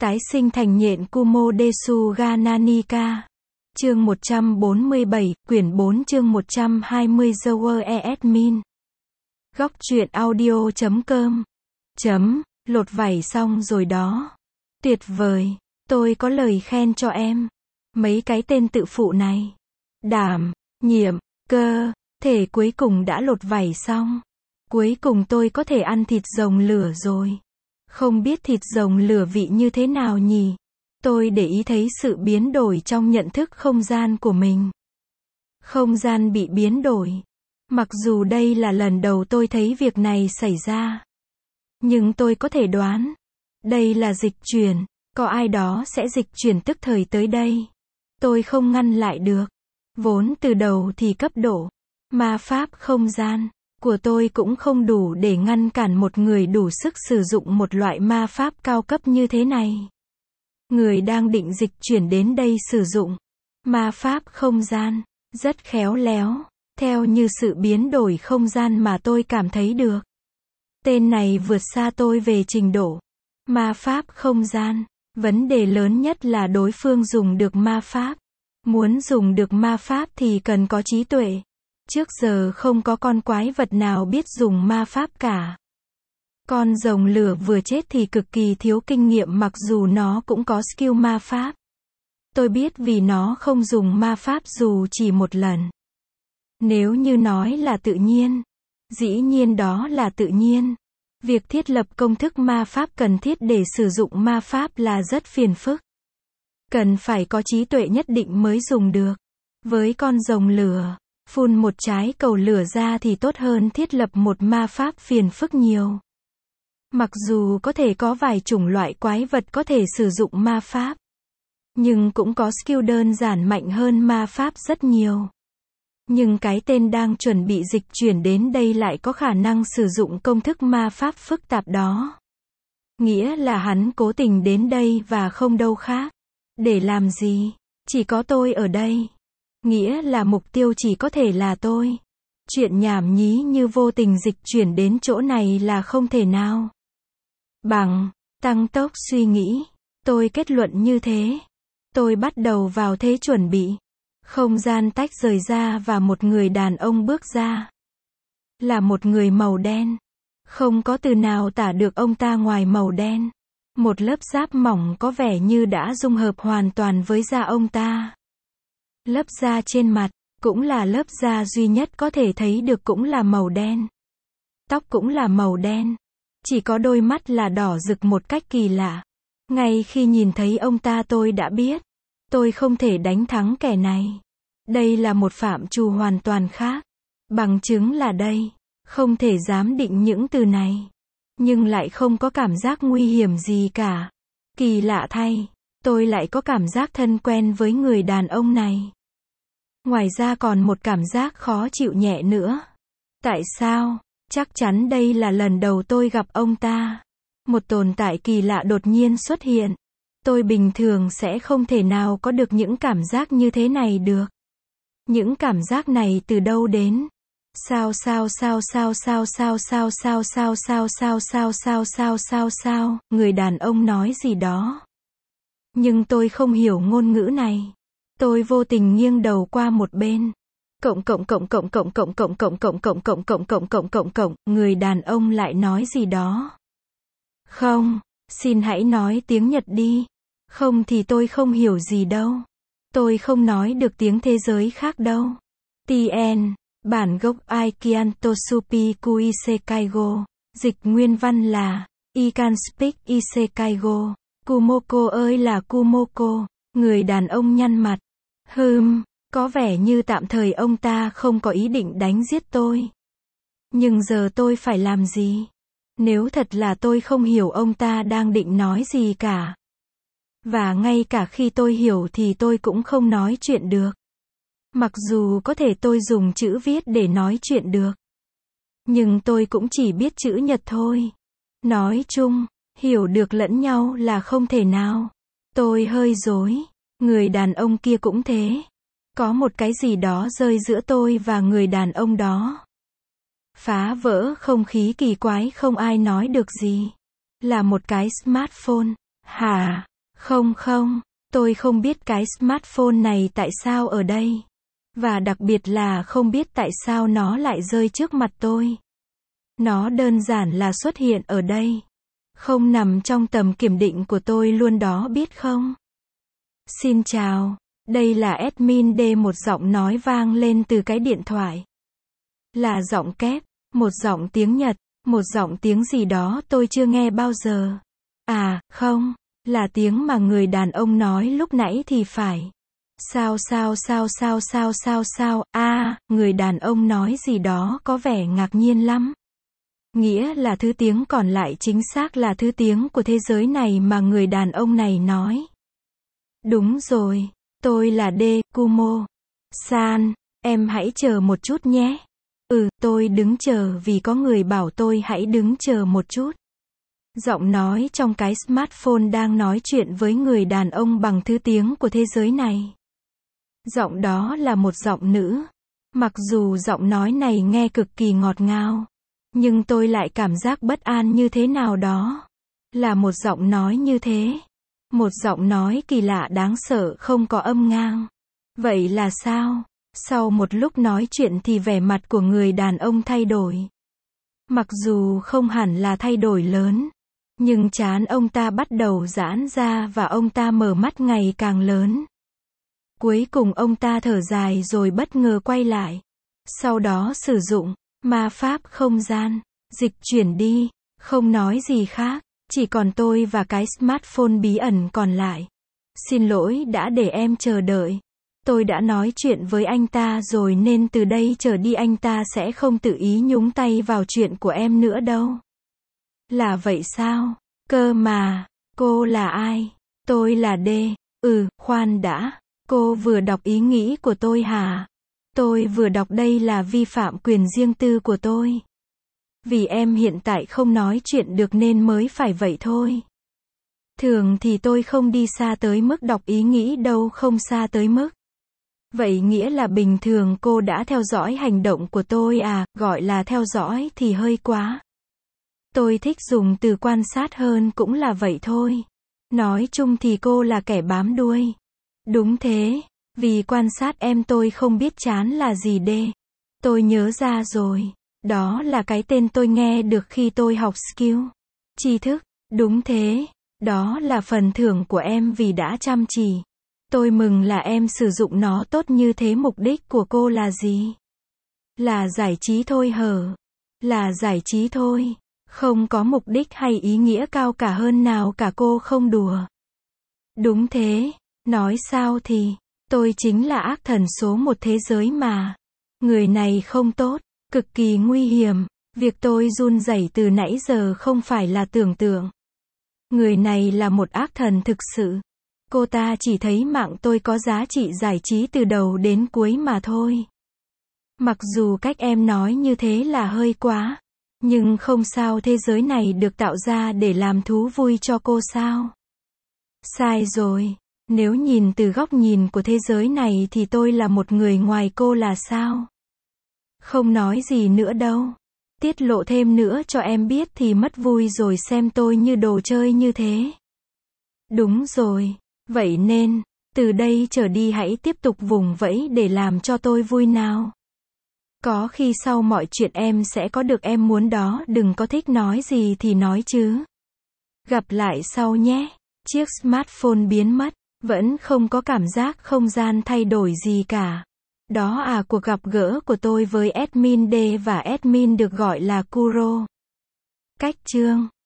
Tái sinh thành nhện Kumo Desu ga Nanika. Chương 147, quyển 4 chương 120 The Word Admin. Góc truyện audio.com. Lột vảy xong rồi đó. Tuyệt vời. Tôi có lời khen cho em. Mấy cái tên tự phụ này. Đảm, nhiệm, cơ, thể cuối cùng đã lột vảy xong. Cuối cùng tôi có thể ăn thịt rồng lửa rồi. Không biết thịt rồng lửa vị như thế nào nhỉ? Tôi để ý thấy sự biến đổi trong nhận thức không gian của mình. Không gian bị biến đổi. Mặc dù đây là lần đầu tôi thấy việc này xảy ra. Nhưng tôi có thể đoán. Đây là dịch chuyển. Có ai đó sẽ dịch chuyển tức thời tới đây. Tôi không ngăn lại được. Vốn từ đầu thì cấp độ ma pháp không gian của tôi cũng không đủ để ngăn cản một người đủ sức sử dụng một loại ma pháp cao cấp như thế này. Người đang định dịch chuyển đến đây sử dụng ma pháp không gian, rất khéo léo, theo như sự biến đổi không gian mà tôi cảm thấy được. Tên này vượt xa tôi về trình độ ma pháp không gian. Vấn đề lớn nhất là đối phương dùng được ma pháp. Muốn dùng được ma pháp thì cần có trí tuệ. Trước giờ không có con quái vật nào biết dùng ma pháp cả. Con rồng lửa vừa chết thì cực kỳ thiếu kinh nghiệm mặc dù nó cũng có skill ma pháp. Tôi biết vì nó không dùng ma pháp dù chỉ một lần. Nếu như nói là tự nhiên, dĩ nhiên đó là tự nhiên. Việc thiết lập công thức ma pháp cần thiết để sử dụng ma pháp là rất phiền phức. Cần phải có trí tuệ nhất định mới dùng được. Với con rồng lửa, phun một trái cầu lửa ra thì tốt hơn thiết lập một ma pháp phiền phức nhiều. Mặc dù có thể có vài chủng loại quái vật có thể sử dụng ma pháp, nhưng cũng có skill đơn giản mạnh hơn ma pháp rất nhiều. Nhưng cái tên đang chuẩn bị dịch chuyển đến đây lại có khả năng sử dụng công thức ma pháp phức tạp đó. Nghĩa là hắn cố tình đến đây và không đâu khác. Để làm gì? Chỉ có tôi ở đây. Nghĩa là mục tiêu chỉ có thể là tôi. Chuyện nhảm nhí như vô tình dịch chuyển đến chỗ này là không thể nào. Bằng tăng tốc suy nghĩ, tôi kết luận như thế. Tôi bắt đầu vào thế chuẩn bị. Không gian tách rời ra và một người đàn ông bước ra. Là một người màu đen. Không có từ nào tả được ông ta ngoài màu đen. Một lớp giáp mỏng có vẻ như đã dung hợp hoàn toàn với da ông ta. Lớp da trên mặt, cũng là lớp da duy nhất có thể thấy được cũng là màu đen. Tóc cũng là màu đen. Chỉ có đôi mắt là đỏ rực một cách kỳ lạ. Ngay khi nhìn thấy ông ta tôi đã biết. Tôi không thể đánh thắng kẻ này. Đây là một phạm trù hoàn toàn khác. Bằng chứng là đây. Không thể giám định những từ này. Nhưng lại không có cảm giác nguy hiểm gì cả. Kỳ lạ thay, tôi lại có cảm giác thân quen với người đàn ông này. Ngoài ra còn một cảm giác khó chịu nhẹ nữa. Tại sao? Chắc chắn đây là lần đầu tôi gặp ông ta. Một tồn tại kỳ lạ đột nhiên xuất hiện. Tôi bình thường sẽ không thể nào có được những cảm giác như thế này được. Những cảm giác này từ đâu đến? Sao, người đàn ông nói gì đó. Nhưng tôi không hiểu ngôn ngữ này. Tôi vô tình nghiêng đầu qua một bên. Người đàn ông lại nói gì đó. Không, xin hãy nói tiếng Nhật đi. Không thì tôi không hiểu gì đâu. Tôi không nói được tiếng thế giới khác đâu. TN, bản gốc Aikianto Supiku Isekaigo. Dịch nguyên văn là I can speak Isekaigo. Kumoko ơi là Kumoko. Người đàn ông nhăn mặt. Có vẻ như tạm thời ông ta không có ý định đánh giết tôi. Nhưng giờ tôi phải làm gì? Nếu thật là tôi không hiểu ông ta đang định nói gì cả. Và ngay cả khi tôi hiểu thì tôi cũng không nói chuyện được. Mặc dù có thể tôi dùng chữ viết để nói chuyện được. Nhưng tôi cũng chỉ biết chữ Nhật thôi. Nói chung, hiểu được lẫn nhau là không thể nào. Tôi hơi rối. Người đàn ông kia cũng thế. Có một cái gì đó rơi giữa tôi và người đàn ông đó. Phá vỡ không khí kỳ quái không ai nói được gì. Là một cái smartphone. Hả? Không không, tôi không biết cái smartphone này tại sao ở đây. Và đặc biệt là không biết tại sao nó lại rơi trước mặt tôi. Nó đơn giản là xuất hiện ở đây. Không nằm trong tầm kiểm định của tôi luôn đó biết không? Xin chào, đây là admin D, một giọng nói vang lên từ cái điện thoại. Là giọng kép, một giọng tiếng Nhật, một giọng tiếng gì đó tôi chưa nghe bao giờ. À, không, là tiếng mà người đàn ông nói lúc nãy thì phải. Sao, người đàn ông nói gì đó có vẻ ngạc nhiên lắm. Nghĩa là thứ tiếng còn lại chính xác là thứ tiếng của thế giới này mà người đàn ông này nói. Đúng rồi, tôi là D, Kumo-san, em hãy chờ một chút nhé. Tôi đứng chờ vì có người bảo tôi hãy đứng chờ một chút. Giọng nói trong cái smartphone đang nói chuyện với người đàn ông bằng thứ tiếng của thế giới này. Giọng đó là một giọng nữ. Mặc dù giọng nói này nghe cực kỳ ngọt ngào, nhưng tôi lại cảm giác bất an như thế nào đó. Là một giọng nói như thế. Một giọng nói kỳ lạ đáng sợ không có âm ngang. Vậy là sao? Sau một lúc nói chuyện thì vẻ mặt của người đàn ông thay đổi. Mặc dù không hẳn là thay đổi lớn, nhưng trán ông ta bắt đầu giãn ra và ông ta mở mắt ngày càng lớn. Cuối cùng ông ta thở dài rồi bất ngờ quay lại. Sau đó sử dụng ma pháp không gian, dịch chuyển đi, không nói gì khác, chỉ còn tôi và cái smartphone bí ẩn còn lại. Xin lỗi đã để em chờ đợi. Tôi đã nói chuyện với anh ta rồi nên từ đây trở đi anh ta sẽ không tự ý nhúng tay vào chuyện của em nữa đâu. Là vậy sao? Cơ mà, cô là ai? Tôi là D. Khoan đã. Cô vừa đọc ý nghĩ của tôi hả? Tôi vừa đọc đây là vi phạm quyền riêng tư của tôi. Vì em hiện tại không nói chuyện được nên mới phải vậy thôi. Thường thì tôi không đi xa tới mức đọc ý nghĩ đâu, không xa tới mức. Vậy nghĩa là bình thường cô đã theo dõi hành động của tôi à? Gọi là theo dõi thì hơi quá. Tôi thích dùng từ quan sát hơn, cũng là vậy thôi. Nói chung thì cô là kẻ bám đuôi. Đúng thế, vì quan sát em tôi không biết chán là gì D. Tôi nhớ ra rồi. Đó là cái tên tôi nghe được khi tôi học skill. Tri thức. Đúng thế. Đó là phần thưởng của em vì đã chăm chỉ. Tôi mừng là em sử dụng nó tốt như thế. Mục đích của cô là gì? Là giải trí thôi hở? Là giải trí thôi. Không có mục đích hay ý nghĩa cao cả hơn nào cả, cô không đùa. Đúng thế. Nói sao thì, tôi chính là ác thần số một thế giới mà. Người này không tốt, cực kỳ nguy hiểm. Việc tôi run rẩy từ nãy giờ không phải là tưởng tượng. Người này là một ác thần thực sự. Cô ta chỉ thấy mạng tôi có giá trị giải trí từ đầu đến cuối mà thôi. Mặc dù cách em nói như thế là hơi quá, nhưng không sao, thế giới này được tạo ra để làm thú vui cho cô sao? Sai rồi. Nếu nhìn từ góc nhìn của thế giới này thì tôi là một người ngoài, cô là sao? Không nói gì nữa đâu. Tiết lộ thêm nữa cho em biết thì mất vui rồi, xem tôi như đồ chơi như thế. Đúng rồi. Vậy nên, từ đây trở đi hãy tiếp tục vùng vẫy để làm cho tôi vui nào. Có khi sau mọi chuyện em sẽ có được em muốn đó, đừng có thích nói gì thì nói chứ. Gặp lại sau nhé. Chiếc smartphone biến mất. Vẫn không có cảm giác không gian thay đổi gì cả. Đó à, cuộc gặp gỡ của tôi với admin D và admin được gọi là Kuro. Cách chương